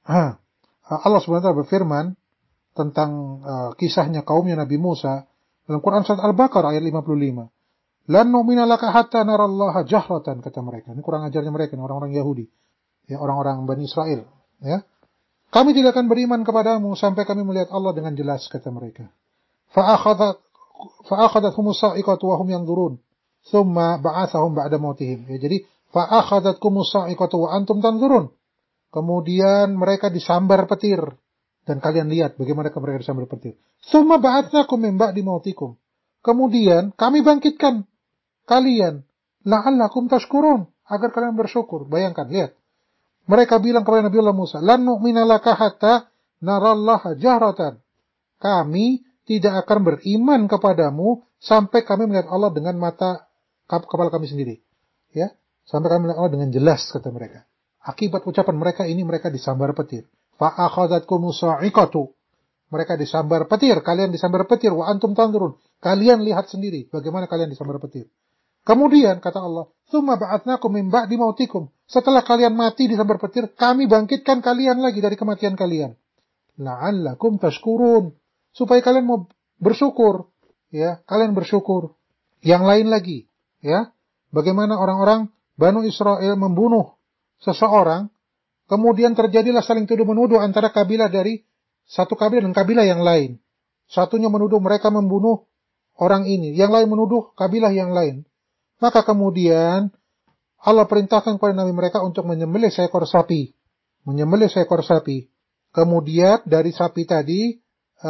Allah subhanahu wa taala berfirman tentang uh, kisahnya kaumnya Nabi Musa dalam Quran surat Al-Baqarah ayat lima puluh lima. Lan nu'mina laka hatta narallaha jahratan, kata mereka. Ini kurang ajarnya mereka, orang-orang Yahudi, ya, orang-orang Bani Israel. Ya, kami tidak akan beriman kepadamu sampai kami melihat Allah dengan jelas, kata mereka. Fa'akhadat fa'akhadathum as-sa'iqatu wa hum yanzurun, thumma ba'athahum ba'da mautihim. Ya, jadi fa'akhadatkum as-sa'iqatu wa antum tanzurun. Kemudian mereka disambar petir. Dan kalian lihat bagaimana mereka disambar petir. Tsumma ba'atsnakum min ba'di mautikum. Kemudian kami bangkitkan kalian. La'allakum tashkurun. Agar kalian bersyukur. Bayangkan, lihat. Mereka bilang kepada Nabi Allah Musa, Lan nu'mina laka hatta narallaha jahratan. Kami tidak akan beriman kepadamu sampai kami melihat Allah dengan mata kepala kami sendiri. Ya, sampai kami melihat Allah dengan jelas, kata mereka. Akibat ucapan mereka ini, mereka disambar petir. Fa'akhadatkumu sa'iqatu. Mereka disambar petir, kalian disambar petir. Wa antum tanzurun. Kalian lihat sendiri bagaimana kalian disambar petir. Kemudian, kata Allah, Tsumma ba'atsnakum min ba'di mautikum. Setelah kalian mati disambar petir, kami bangkitkan kalian lagi dari kematian kalian. La'allakum tashkurun. Supaya kalian mau bersyukur. Ya, kalian bersyukur. Yang lain lagi. Ya, bagaimana orang-orang Banu Israel membunuh seseorang, kemudian terjadilah saling tuduh-menuduh antara kabilah dari satu kabilah dan kabilah yang lain. Satunya menuduh mereka membunuh orang ini, yang lain menuduh kabilah yang lain. Maka kemudian Allah perintahkan kepada nabi mereka untuk menyembelih seekor sapi. Menyembelih seekor sapi. Kemudian dari sapi tadi,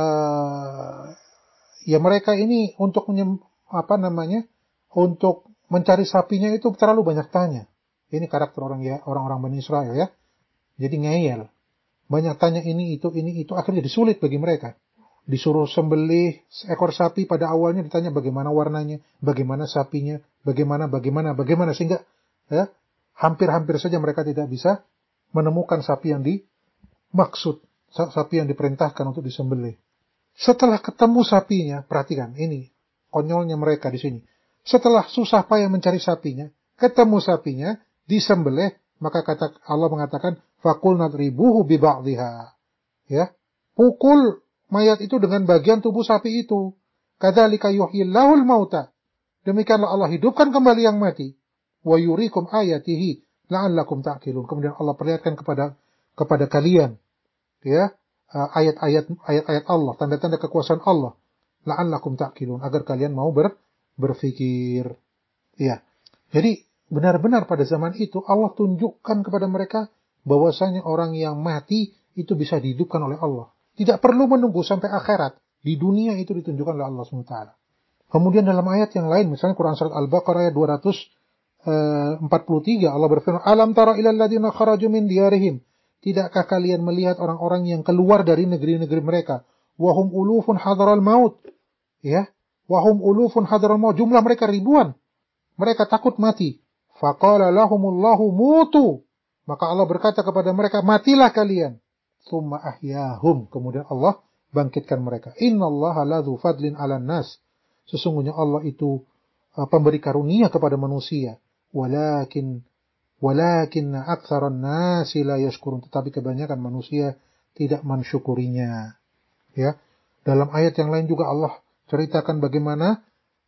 uh, ya mereka ini untuk menyem, apa namanya, untuk mencari sapinya itu terlalu banyak tanya. Ini karakter orang ya, orang-orang Bani Israel ya. Jadi ngeyel. Banyak tanya ini, itu, ini, itu. Akhirnya jadi sulit bagi mereka. Disuruh sembelih seekor sapi, pada awalnya ditanya bagaimana warnanya, bagaimana sapinya, bagaimana, bagaimana, bagaimana. Sehingga ya, hampir-hampir saja mereka tidak bisa menemukan sapi yang dimaksud, sapi yang diperintahkan untuk disembelih. Setelah ketemu sapinya, perhatikan, ini konyolnya mereka di sini. Setelah susah payah mencari sapinya, ketemu sapinya, disembelih, maka kata Allah mengatakan, Fakul nadribuhu bi ba'dhiha. Ya, pukul mayat itu dengan bagian tubuh sapi itu. Kadzalika yuhyillahul mauta. Demikianlah Allah hidupkan kembali yang mati. Wa yuriikum ayatihi la'allakum ta'qilun. Kemudian Allah perlihatkan kepada kepada kalian ya, ayat-ayat ayat-ayat Allah, tanda-tanda kekuasaan Allah. La'allakum ta'qilun, agar kalian mau ber, berfikir. Ya. Jadi benar-benar pada zaman itu Allah tunjukkan kepada mereka bahwasanya orang yang mati itu bisa dihidupkan oleh Allah. Tidak perlu menunggu sampai akhirat. Di dunia itu ditunjukkan oleh Allah subhanahu wa taala. Kemudian dalam ayat yang lain, misalnya Quran surat Al-Baqarah ayat dua ratus empat puluh tiga, Allah berfirman, Alam tara ilal ladzina kharaju min diyarihim. Tidakkah kalian melihat orang-orang yang keluar dari negeri-negeri mereka? Wahum ulufun hadaral maut. Ya, wahum ulufun hadaral maut. Jumlah mereka ribuan. Mereka takut mati. Faqala lahumullahu mutu. Maka Allah berkata kepada mereka, matilah kalian. Tsumma ahyahum. Kemudian Allah bangkitkan mereka. Innallaha ladzu fadlin 'alan nas. Sesungguhnya Allah itu uh, pemberi karunia kepada manusia. Walakin walakin aktsaran nasi la yashkurun. Tetapi kebanyakan manusia tidak mensyukurinya. Ya. Dalam ayat yang lain juga Allah ceritakan bagaimana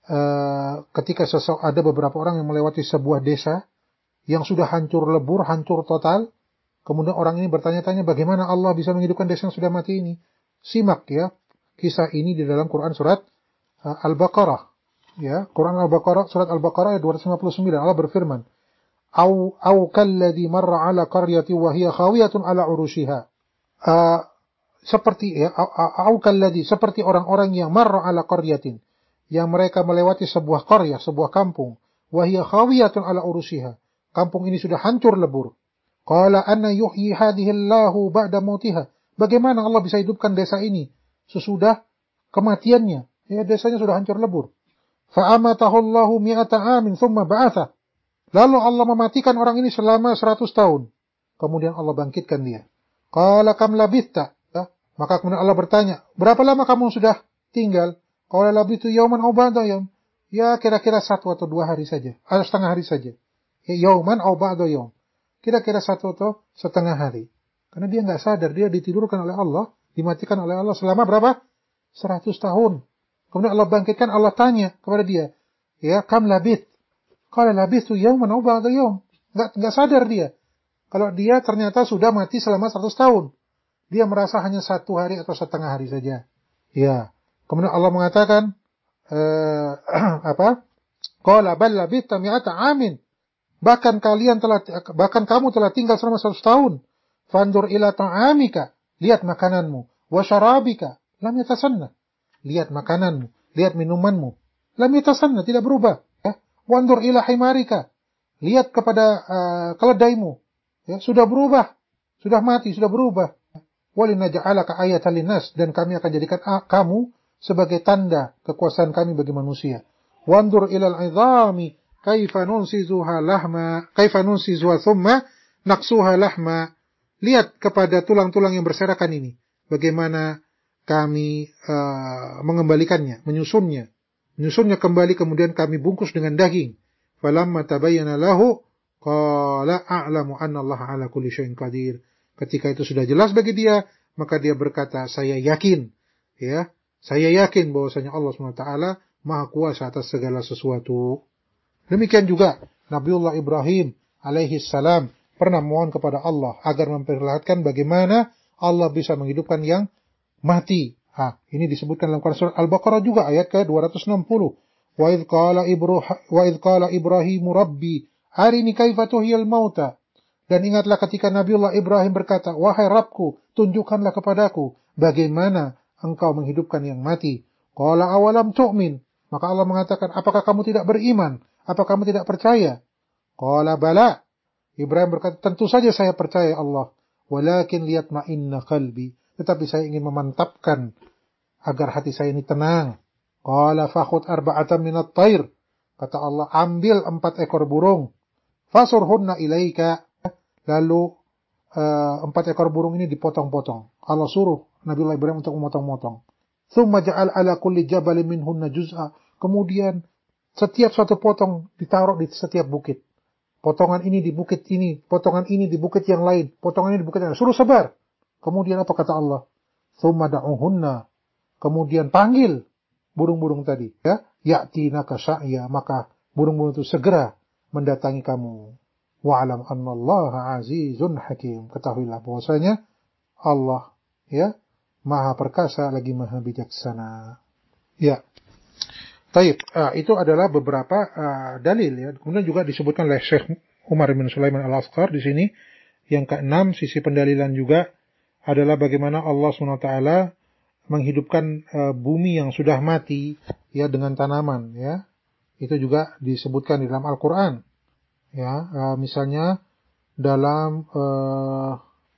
uh, ketika seseorang, ada beberapa orang yang melewati sebuah desa yang sudah hancur lebur, hancur total. Kemudian orang ini bertanya-tanya bagaimana Allah bisa menghidupkan desa yang sudah mati ini. Simak ya kisah ini di dalam Quran surat uh, Al-Baqarah. Ya, Quran Al-Baqarah surat Al-Baqarah ayat dua ratus lima puluh sembilan, Allah berfirman, "Au au kalladzi marra 'ala qaryatin wa hiya khawiyatun 'ala 'urushiha." Uh, seperti ya, au kalladzi, seperti orang-orang yang marra 'ala qaryatin, yang mereka melewati sebuah qaryah, sebuah kampung, wa hiya khawiyatun 'ala 'urushiha. Kampung ini sudah hancur lebur. Qala anna yuhyi hadhihi Allahu ba'da mautiha. Bagaimana Allah bisa hidupkan desa ini sesudah kematiannya? Ya, desanya sudah hancur lebur. Fa'amatahu Allahu mi'ata amin thumma ba'atha. Lalu Allah mematikan orang ini selama seratus tahun. Kemudian Allah bangkitkan dia. Qala kam labithta? Ya, maka kemudian Allah bertanya, berapa lama kamu sudah tinggal? Qala labithu yawman aw ba'da yawm. Ya, kira-kira satu atau dua hari saja, atau setengah hari saja. Ya, yawman aw ba'da yawm. Kira-kira satu atau setengah hari. Karena dia nggak sadar, dia ditidurkan oleh Allah, dimatikan oleh Allah selama berapa? seratus tahun. Kemudian Allah bangkitkan, Allah tanya kepada dia, ya, kam labith? Qala labithu yawman aw ba'da yawm. Nggak nggak sadar dia. Kalau dia ternyata sudah mati selama seratus tahun. Dia merasa hanya satu hari atau setengah hari saja. Ya. Kemudian Allah mengatakan, eh, apa? Qala bal labithta mi'ata amin. Bahkan kalian telah, bahkan kamu telah tinggal selama seratus tahun. Fandur ila ta'amika, lihat makananmu. Wa syarabika, lam yatasanna. Lihat makananmu, lihat minumanmu. Lam yatasanna, tidak berubah. Ya. Wandur ila himarika, lihat kepada uh, keledaimu. Ya, sudah berubah, sudah mati, sudah berubah. Walinaja'alaka ayatan linnas, dan kami akan jadikan kamu sebagai tanda kekuasaan kami bagi manusia. Wandur ilal 'idhami kaifa nunsizuha lahma, kaifa nunsizuha thumma naqsuha lahma. Lihat kepada tulang-tulang yang berserakan ini, bagaimana kami uh, mengembalikannya, menyusunnya. Menyusunnya kembali, kemudian kami bungkus dengan daging. Falamma tabayyana lahu qala a'lamu anna Allah 'ala kulli syai'in qadir. Ketika itu sudah jelas bagi dia, maka dia berkata, saya yakin, ya, saya yakin bahwasanya Allah subhanahu wa taala Maha Kuasa atas segala sesuatu. Demikian juga Nabiullah Ibrahim alaihi salam pernah mohon kepada Allah agar memperlihatkan bagaimana Allah bisa menghidupkan yang mati. Ah, ini disebutkan dalam Quran surah Al-Baqarah juga ayat ke dua ratus enam puluh. Wa idz qala wa idz qala Ibrahimu rabbi arini kaifa tuhyil mauta. Dan ingatlah ketika Nabiullah Ibrahim berkata, wahai Rabbku, tunjukkanlah kepadaku bagaimana engkau menghidupkan yang mati. Qala awalam tu'min. Maka Allah mengatakan, apakah kamu tidak beriman? Apakah kamu tidak percaya? Qala bala. Ibrahim berkata, tentu saja saya percaya Allah. Walakin liyatma'inna qalbi. Tetapi saya ingin memantapkan agar hati saya ini tenang. Qala fakhud arba'atan minat tair. Kata Allah, ambil empat ekor burung. Fasurhunna ilaika. Lalu uh, empat ekor burung ini dipotong-potong. Allah suruh Nabiullah Ibrahim untuk memotong-potong. Tsumma ja'al ala kulli jabalin minhunna juz'a. Kemudian setiap satu potong ditaruh di setiap bukit. Potongan ini di bukit ini, potongan ini di bukit yang lain, potongan ini di bukit yang lain. Suruh sebar. Kemudian apa kata Allah? Tsumma da'uhunna. Kemudian panggil burung-burung tadi, ya. Ya'tinaka sa'ya, maka burung-burung itu segera mendatangi kamu. Wa'alam annallaha azizun hakim. Ketahuilah bahwasanya Allah, ya, Maha perkasa lagi Maha bijaksana. Ya. Taib, ah, itu adalah beberapa uh, dalil, ya. Kemudian juga disebutkan oleh Syekh Umar bin Sulaiman Al-Asqar di sini. Yang keenam, sisi pendalilan juga adalah bagaimana Allah subhanahu wa taala menghidupkan uh, bumi yang sudah mati, ya, dengan tanaman, ya. Itu juga disebutkan di dalam Al-Qur'an. Ya, uh, misalnya dalam uh,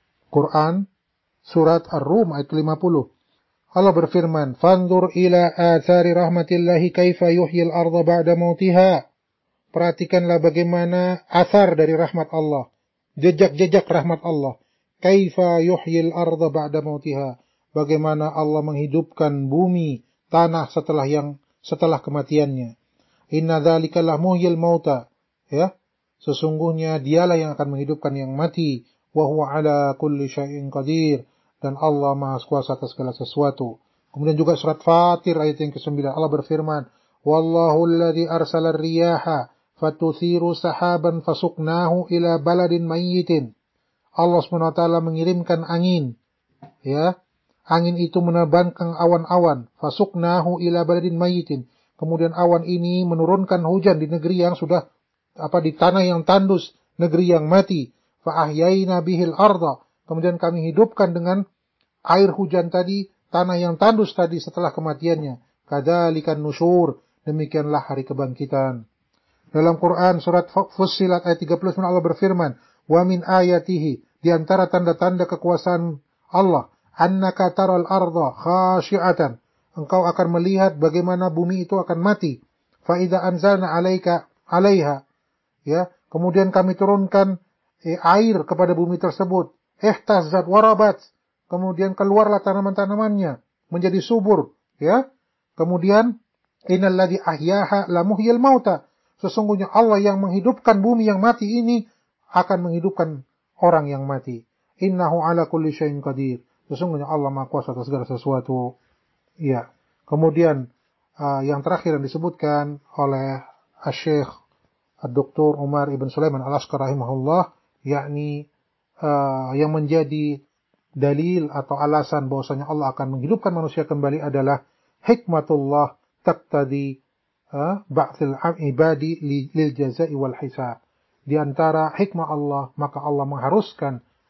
Quran surat Ar-Rum ayat lima puluh. Allah berfirman, "Fanzur ila athari rahmatillahi kaifa yuhyil arda ba'da mautiha." Perhatikanlah bagaimana athar dari rahmat Allah, jejak-jejak rahmat Allah. Kaifa yuhyil arda ba'da mautiha. Bagaimana Allah menghidupkan bumi, tanah setelah yang setelah kematiannya. Inna dzalika la muhyil mauta. Ya. Sesungguhnya dialah yang akan menghidupkan yang mati. Wa huwa ala kulli syai'in qadir. Dan Allah Maha Kuasa atas segala sesuatu. Kemudian juga surat Fatir ayat yang kesembilan. Allah berfirman, Wallahu alladhi arsala riyaha fatuthiru sahaban fasuqnahu ila baladin mayyitin. Allah subhanahu wa taala mengirimkan angin. Ya. Angin itu menerbangkan awan-awan. Fasuqnahu ila baladin mayyitin. Kemudian awan ini menurunkan hujan di negeri yang sudah apa di tanah yang tandus, negeri yang mati. Fa ahyayna bihil arda. Kemudian kami hidupkan dengan air hujan tadi tanah yang tandus tadi setelah kematiannya. Kadzalikan nusyur. Demikianlah hari kebangkitan. Dalam Quran surat Fussilat ayat tiga puluh sembilan Allah berfirman, "Wa min ayatihi," di antara tanda-tanda kekuasaan Allah, "annaka taral arda khashi'atan." Engkau akan melihat bagaimana bumi itu akan mati. Fa idza anzalna 'alaika 'alaiha, ya, kemudian kami turunkan eh, air kepada bumi tersebut. Ihtazzat warabat. Kemudian keluarlah tanaman-tanamannya menjadi subur, ya. Kemudian innalladzi ahyaha lamuhyil mauta. Sesungguhnya Allah yang menghidupkan bumi yang mati ini akan menghidupkan orang yang mati. Innahu ala kulli syai'in qadir. Sesungguhnya Allah Maha Kuasa atas segala sesuatu. Ya. Kemudian uh, yang terakhir yang disebutkan oleh Asy-Syaikh Ad-Doktor Umar ibn Sulaiman Al-Asqar rahimahullah, yakni uh, yang menjadi dalil atau alasan bahwasanya Allah akan menghidupkan manusia kembali adalah hikmatullah taqtadi uh, ba'thil ibadi lil jazai wal hisab. Di antara hikmah Allah, maka Allah mengharuskan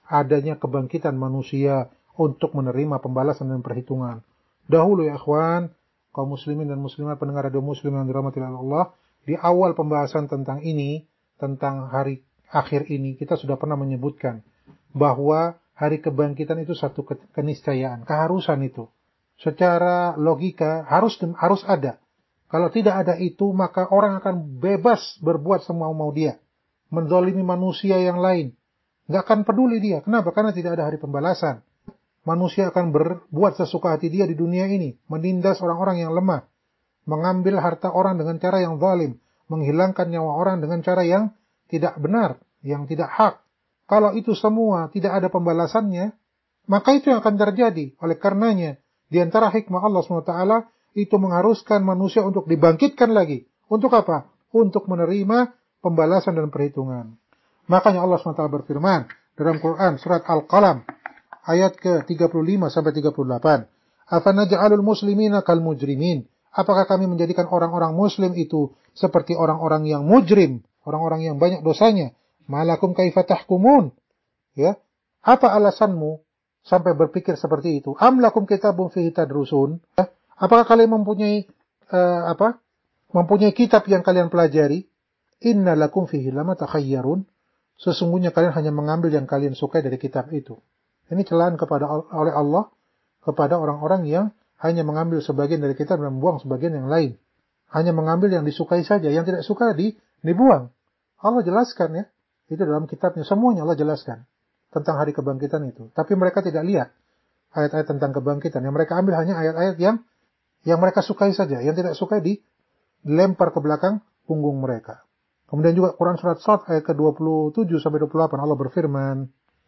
adanya kebangkitan manusia untuk menerima pembalasan dan perhitungan. Dahulu ya ikhwan, kaum muslimin dan muslimat pendengar radio muslim yang dirahmati Allah, di awal pembahasan tentang ini, tentang hari akhir ini, kita sudah pernah menyebutkan bahwa hari kebangkitan itu satu keniscayaan, keharusan itu. Secara logika harus harus ada. Kalau tidak ada itu, maka orang akan bebas berbuat semau-mau dia. Menzalimi manusia yang lain. Nggak akan peduli dia. Kenapa? Karena tidak ada hari pembalasan. Manusia akan berbuat sesuka hati dia di dunia ini. Menindas orang-orang yang lemah. Mengambil harta orang dengan cara yang zalim. Menghilangkan nyawa orang dengan cara yang tidak benar. Yang tidak hak. Kalau itu semua tidak ada pembalasannya, maka itu yang akan terjadi. Oleh karenanya, di antara hikmah Allah subhanahu wa taala itu mengharuskan manusia untuk dibangkitkan lagi. Untuk apa? Untuk menerima pembalasan dan perhitungan. Makanya Allah subhanahu wa taala berfirman dalam Quran surat Al-Qalam ayat ke tiga puluh lima sampai tiga puluh delapan. Afanaj'alul muslimina kal mujrimin? Apakah kami menjadikan orang-orang muslim itu seperti orang-orang yang mujrim, orang-orang yang banyak dosanya? Malakum kaifa tahkumun? Ya. Apa alasanmu sampai berpikir seperti itu? Am lakum kitabun fihi tadrusun? Ya. Apakah kalian mempunyai uh, apa? Mempunyai kitab yang kalian pelajari? Inna lakum fihi lama takhayyarun. Sesungguhnya kalian hanya mengambil yang kalian sukai dari kitab itu. Ini celaan kepada oleh Allah kepada orang-orang yang hanya mengambil sebagian dari kitab dan membuang sebagian yang lain. Hanya mengambil yang disukai saja, yang tidak suka di dibuang. Allah jelaskan ya. Itu dalam kitabnya, semuanya Allah jelaskan tentang hari kebangkitan itu. Tapi mereka tidak lihat ayat-ayat tentang kebangkitan. Yang mereka ambil hanya ayat-ayat yang yang mereka sukai saja. Yang tidak sukai dilempar ke belakang punggung mereka. Kemudian juga Quran surat Shad ayat ke dua puluh tujuh sampai dua puluh delapan Allah berfirman,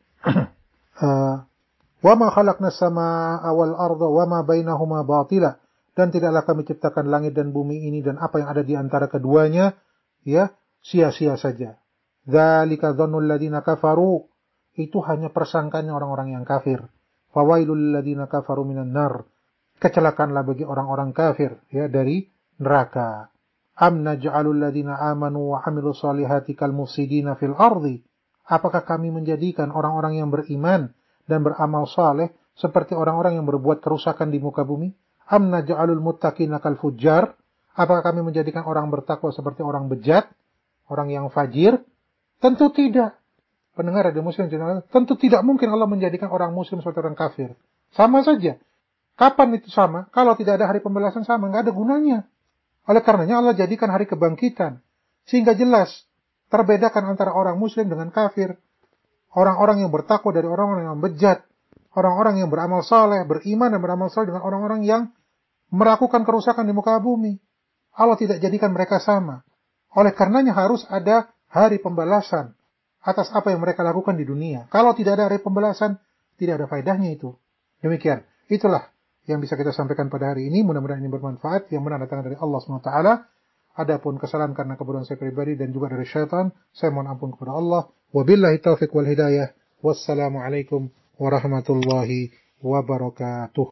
"Wa ma khalaqnas samaa'a wal arda wa ma bainahuma batila." Dan tidaklah kami ciptakan langit dan bumi ini dan apa yang ada di antara keduanya ya sia-sia saja. Dzalika dzannul ladzina kafaru. Itu hanya persangkaannya orang-orang yang kafir. Fawailul ladzina kafaru minan nar. Kecelakaanlah bagi orang-orang kafir ya dari neraka. Am naj'alul ladzina amanu wa 'amilus solihati kal mufsidina fil ardi? Apakah kami menjadikan orang-orang yang beriman dan beramal saleh seperti orang-orang yang berbuat kerusakan di muka bumi? Am naj'alul muttaqina kal fujjar? Apakah kami menjadikan orang bertakwa seperti orang bejat, orang yang fajir? Tentu tidak. Pendengar radio muslim, tentu tidak mungkin Allah menjadikan orang muslim seperti orang kafir. Sama saja. Kapan itu sama? Kalau tidak ada hari pembalasan sama, nggak ada gunanya. Oleh karenanya Allah jadikan hari kebangkitan. Sehingga jelas terbedakan antara orang muslim dengan kafir. Orang-orang yang bertakwa dari orang-orang yang bejat. Orang-orang yang beramal saleh, beriman dan beramal saleh dengan orang-orang yang melakukan kerusakan di muka bumi. Allah tidak jadikan mereka sama. Oleh karenanya harus ada hari pembalasan atas apa yang mereka lakukan di dunia. Kalau tidak ada hari pembalasan, tidak ada faedahnya itu. Demikian. Itulah yang bisa kita sampaikan pada hari ini. Mudah-mudahan ini bermanfaat. Yang benar datang dari Allah subhanahu wa taala. Adapun kesalahan karena kebodohan saya pribadi dan juga dari syaitan, saya mohon ampun kepada Allah. Wabillahi taufiq wal hidayah. Wassalamualaikum warahmatullahi wabarakatuh.